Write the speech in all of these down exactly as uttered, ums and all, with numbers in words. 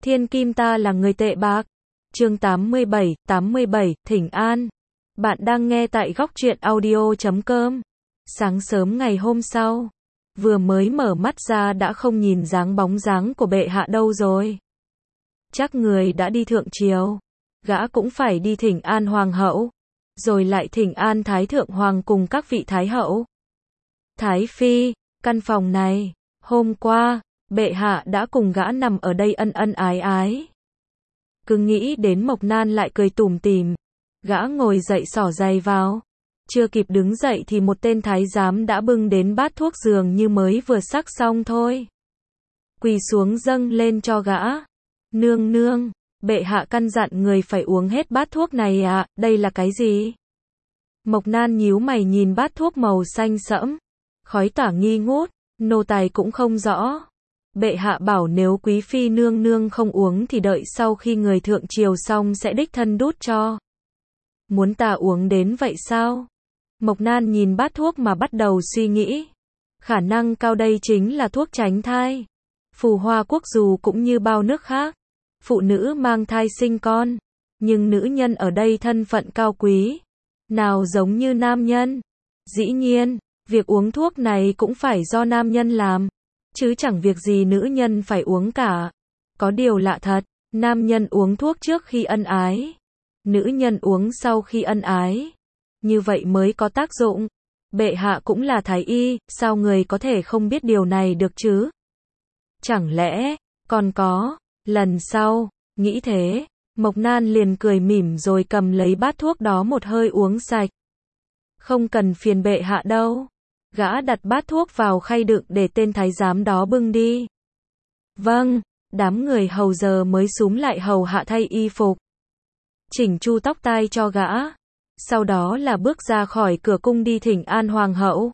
Thiên kim ta là người tệ bạc. Chương tám mươi bảy, tám mươi bảy, Thỉnh An. Bạn đang nghe tại góc truyện audio chấm com. Sáng sớm ngày hôm sau, vừa mới mở mắt ra đã không nhìn dáng bóng dáng của bệ hạ đâu rồi. Chắc người đã đi thượng triều. Gã cũng phải đi thỉnh an hoàng hậu, rồi lại thỉnh an thái thượng hoàng cùng các vị thái hậu. Thái phi, căn phòng này, hôm qua, bệ hạ đã cùng gã nằm ở đây ân ân ái ái. Cứ nghĩ đến Mộc Nan lại cười tủm tỉm, gã ngồi dậy xỏ giày vào. Chưa kịp đứng dậy thì một tên thái giám đã bưng đến bát thuốc dường như mới vừa sắc xong thôi. Quỳ xuống dâng lên cho gã. Nương nương, bệ hạ căn dặn người phải uống hết bát thuốc này à, đây là cái gì? Mộc Nan nhíu mày nhìn bát thuốc màu xanh sẫm, khói tỏa nghi ngút, nô tài cũng không rõ. Bệ hạ bảo nếu quý phi nương nương không uống thì đợi sau khi người thượng triều xong sẽ đích thân đút cho. Muốn ta uống đến vậy sao? Mộc Nan nhìn bát thuốc mà bắt đầu suy nghĩ. Khả năng cao đây chính là thuốc tránh thai. Phù Hoa quốc dù cũng như bao nước khác, phụ nữ mang thai sinh con, nhưng nữ nhân ở đây thân phận cao quý, nào giống như nam nhân. Dĩ nhiên, việc uống thuốc này cũng phải do nam nhân làm, chứ chẳng việc gì nữ nhân phải uống cả. Có điều lạ thật, nam nhân uống thuốc trước khi ân ái, nữ nhân uống sau khi ân ái. Như vậy mới có tác dụng. Bệ hạ cũng là thái y, sao người có thể không biết điều này được chứ? Chẳng lẽ, còn có, lần sau, nghĩ thế, Mộc Nan liền cười mỉm rồi cầm lấy bát thuốc đó một hơi uống sạch. Không cần phiền bệ hạ đâu. Gã đặt bát thuốc vào khay đựng để tên thái giám đó bưng đi. Vâng, đám người hầu giờ mới xúm lại hầu hạ thay y phục, chỉnh chu tóc tai cho gã. Sau đó là bước ra khỏi cửa cung đi thỉnh an hoàng hậu.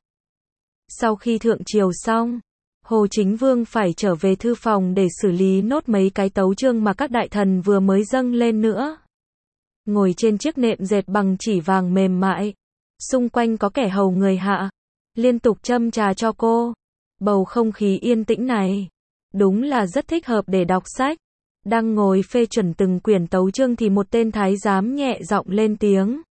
Sau khi thượng triều xong, Hồ Chính Vương phải trở về thư phòng để xử lý nốt mấy cái tấu chương mà các đại thần vừa mới dâng lên nữa. Ngồi trên chiếc nệm dệt bằng chỉ vàng mềm mại, xung quanh có kẻ hầu người hạ, liên tục châm trà cho cô. Bầu không khí yên tĩnh này, đúng là rất thích hợp để đọc sách. Đang ngồi phê chuẩn từng quyển tấu chương thì một tên thái giám nhẹ giọng lên tiếng.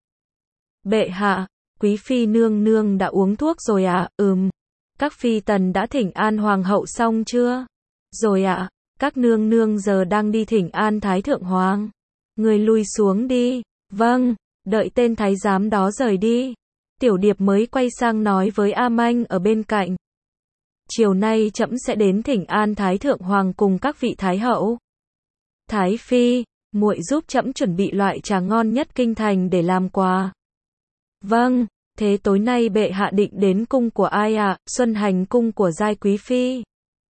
Bệ hạ, quý phi nương nương đã uống thuốc rồi ạ? À? Ừm. Các phi tần đã thỉnh an hoàng hậu xong chưa? Rồi ạ. À, các nương nương giờ đang đi thỉnh an thái thượng hoàng. Người lui xuống đi. Vâng. Đợi tên thái giám đó rời đi, Tiểu Điệp mới quay sang nói với A Manh ở bên cạnh. Chiều nay trẫm sẽ đến thỉnh an thái thượng hoàng cùng các vị thái hậu. Thái phi, muội giúp trẫm chuẩn bị loại trà ngon nhất kinh thành để làm quà. Vâng, thế tối nay bệ hạ định đến cung của ai ạ? À? Xuân Hành cung của giai quý phi.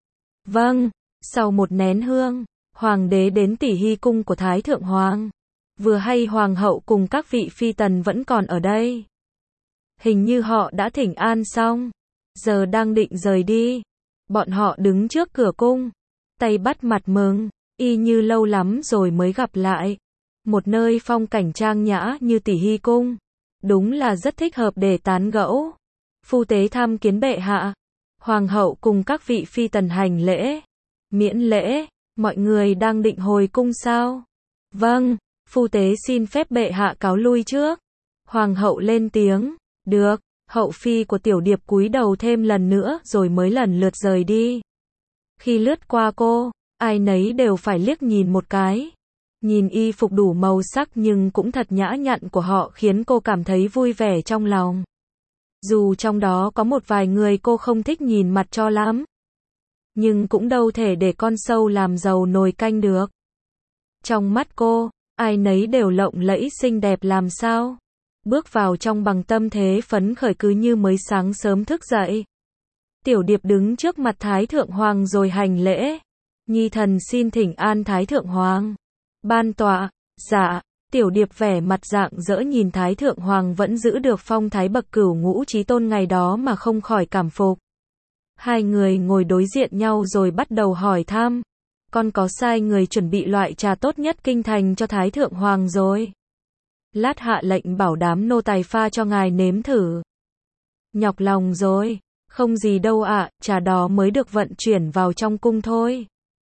Vâng, sau một nén hương, hoàng đế đến Tỷ Hy cung của thái thượng hoàng. Vừa hay hoàng hậu cùng các vị phi tần vẫn còn ở đây. Hình như họ đã thỉnh an xong, giờ đang định rời đi. Bọn họ đứng trước cửa cung, tay bắt mặt mừng, y như lâu lắm rồi mới gặp lại. Một nơi phong cảnh trang nhã như Tỷ Hy cung, đúng là rất thích hợp để tán gẫu. Phu tế tham kiến bệ hạ. Hoàng hậu cùng các vị phi tần hành lễ. Miễn lễ, mọi người đang định hồi cung sao? Vâng, phu tế xin phép bệ hạ cáo lui trước. Hoàng hậu lên tiếng. Được. Hậu phi của Tiểu Điệp cúi đầu thêm lần nữa rồi mới lần lượt rời đi. Khi lướt qua cô, ai nấy đều phải liếc nhìn một cái. Nhìn y phục đủ màu sắc nhưng cũng thật nhã nhặn của họ khiến cô cảm thấy vui vẻ trong lòng. Dù trong đó có một vài người cô không thích nhìn mặt cho lắm, nhưng cũng đâu thể để con sâu làm dầu nồi canh được. Trong mắt cô, ai nấy đều lộng lẫy xinh đẹp làm sao. Bước vào trong bằng tâm thế phấn khởi cứ như mới sáng sớm thức dậy. Tiểu Điệp đứng trước mặt thái thượng hoàng rồi hành lễ. Nhi thần xin thỉnh an thái thượng hoàng. Ban tọa. Dạ. Tiểu Điệp vẻ mặt rạng rỡ nhìn thái thượng hoàng vẫn giữ được phong thái bậc cửu ngũ chí tôn ngày đó mà không khỏi cảm phục. Hai người ngồi đối diện nhau rồi bắt đầu hỏi thăm. Con có sai người chuẩn bị loại trà tốt nhất kinh thành cho thái thượng hoàng rồi. Lát hạ lệnh bảo đám nô tài pha cho ngài nếm thử. Nhọc lòng rồi. Không gì đâu ạ, à, trà đó mới được vận chuyển vào trong cung thôi.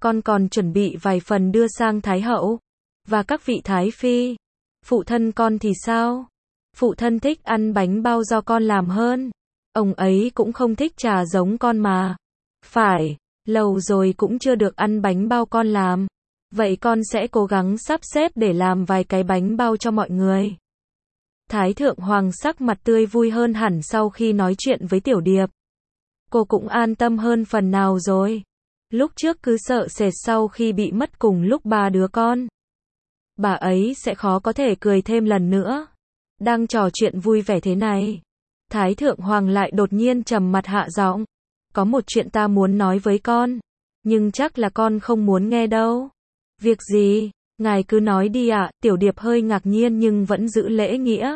con còn chuẩn bị vài phần đưa sang Thái hậu và các vị Thái phi. Phụ thân con thì sao? Phụ thân thích ăn bánh bao do con làm hơn. Ông ấy cũng không thích trà giống con mà. Phải, lâu rồi cũng chưa được ăn bánh bao con làm. Vậy con sẽ cố gắng sắp xếp để làm vài cái bánh bao cho mọi người. Thái thượng hoàng sắc mặt tươi vui hơn hẳn sau khi nói chuyện với Tiểu Điệp. Cô cũng an tâm hơn phần nào rồi. Lúc trước cứ sợ sệt sau khi bị mất cùng lúc ba đứa con. Bà ấy sẽ khó có thể cười thêm lần nữa. Đang trò chuyện vui vẻ thế này, Thái thượng hoàng lại đột nhiên trầm mặt hạ giọng. Có một chuyện ta muốn nói với con, nhưng chắc là con không muốn nghe đâu. Việc gì? Ngài cứ nói đi ạ. Tiểu Điệp hơi ngạc nhiên nhưng vẫn giữ lễ nghĩa.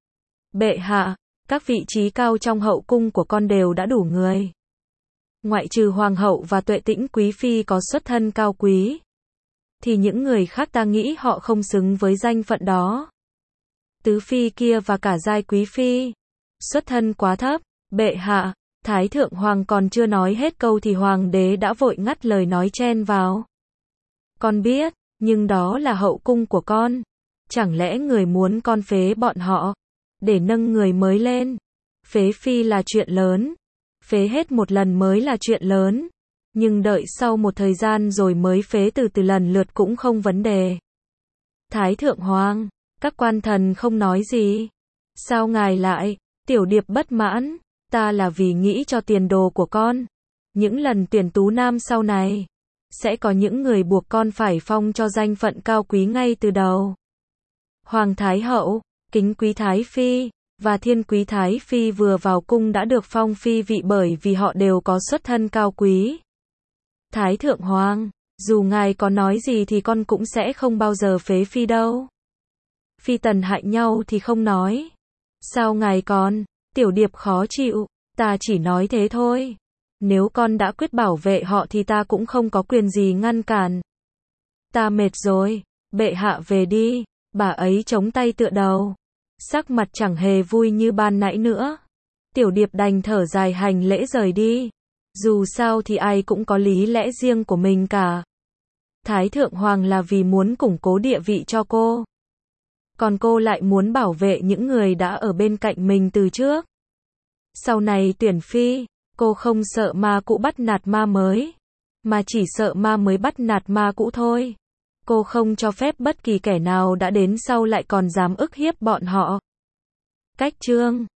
Bệ hạ, các vị trí cao trong hậu cung của con đều đã đủ người. Ngoại trừ hoàng hậu và Tuệ Tĩnh quý phi có xuất thân cao quý, thì những người khác ta nghĩ họ không xứng với danh phận đó. Tứ phi kia và cả giai quý phi, xuất thân quá thấp. Bệ hạ, Thái thượng hoàng còn chưa nói hết câu thì hoàng đế đã vội ngắt lời nói chen vào. Con biết, nhưng đó là hậu cung của con. Chẳng lẽ người muốn con phế bọn họ để nâng người mới lên? Phế phi là chuyện lớn, phế hết một lần mới là chuyện lớn, nhưng đợi sau một thời gian rồi mới phế từ từ lần lượt cũng không vấn đề. Thái thượng hoàng, các quan thần không nói gì. Sao ngài lại? Tiểu Điệp bất mãn. Ta là vì nghĩ cho tiền đồ của con. Những lần tuyển tú nam sau này, sẽ có những người buộc con phải phong cho danh phận cao quý ngay từ đầu. Hoàng Thái hậu, Kính quý Thái phi và Thiên quý Thái phi vừa vào cung đã được phong phi vị bởi vì họ đều có xuất thân cao quý. Thái thượng hoàng, dù ngài có nói gì thì con cũng sẽ không bao giờ phế phi đâu. Phi tần hại nhau thì không nói. Sao ngài còn? Tiểu Điệp khó chịu. Ta chỉ nói thế thôi. Nếu con đã quyết bảo vệ họ thì ta cũng không có quyền gì ngăn cản. Ta mệt rồi. Bệ hạ về đi. Bà ấy chống tay tựa đầu, sắc mặt chẳng hề vui như ban nãy nữa. Tiểu Điệp đành thở dài hành lễ rời đi. Dù sao thì ai cũng có lý lẽ riêng của mình cả. Thái thượng hoàng là vì muốn củng cố địa vị cho cô, còn cô lại muốn bảo vệ những người đã ở bên cạnh mình từ trước. Sau này tuyển phi, cô không sợ ma cũ bắt nạt ma mới, mà chỉ sợ ma mới bắt nạt ma cũ thôi. Cô không cho phép bất kỳ kẻ nào đã đến sau lại còn dám ức hiếp bọn họ. Cách chương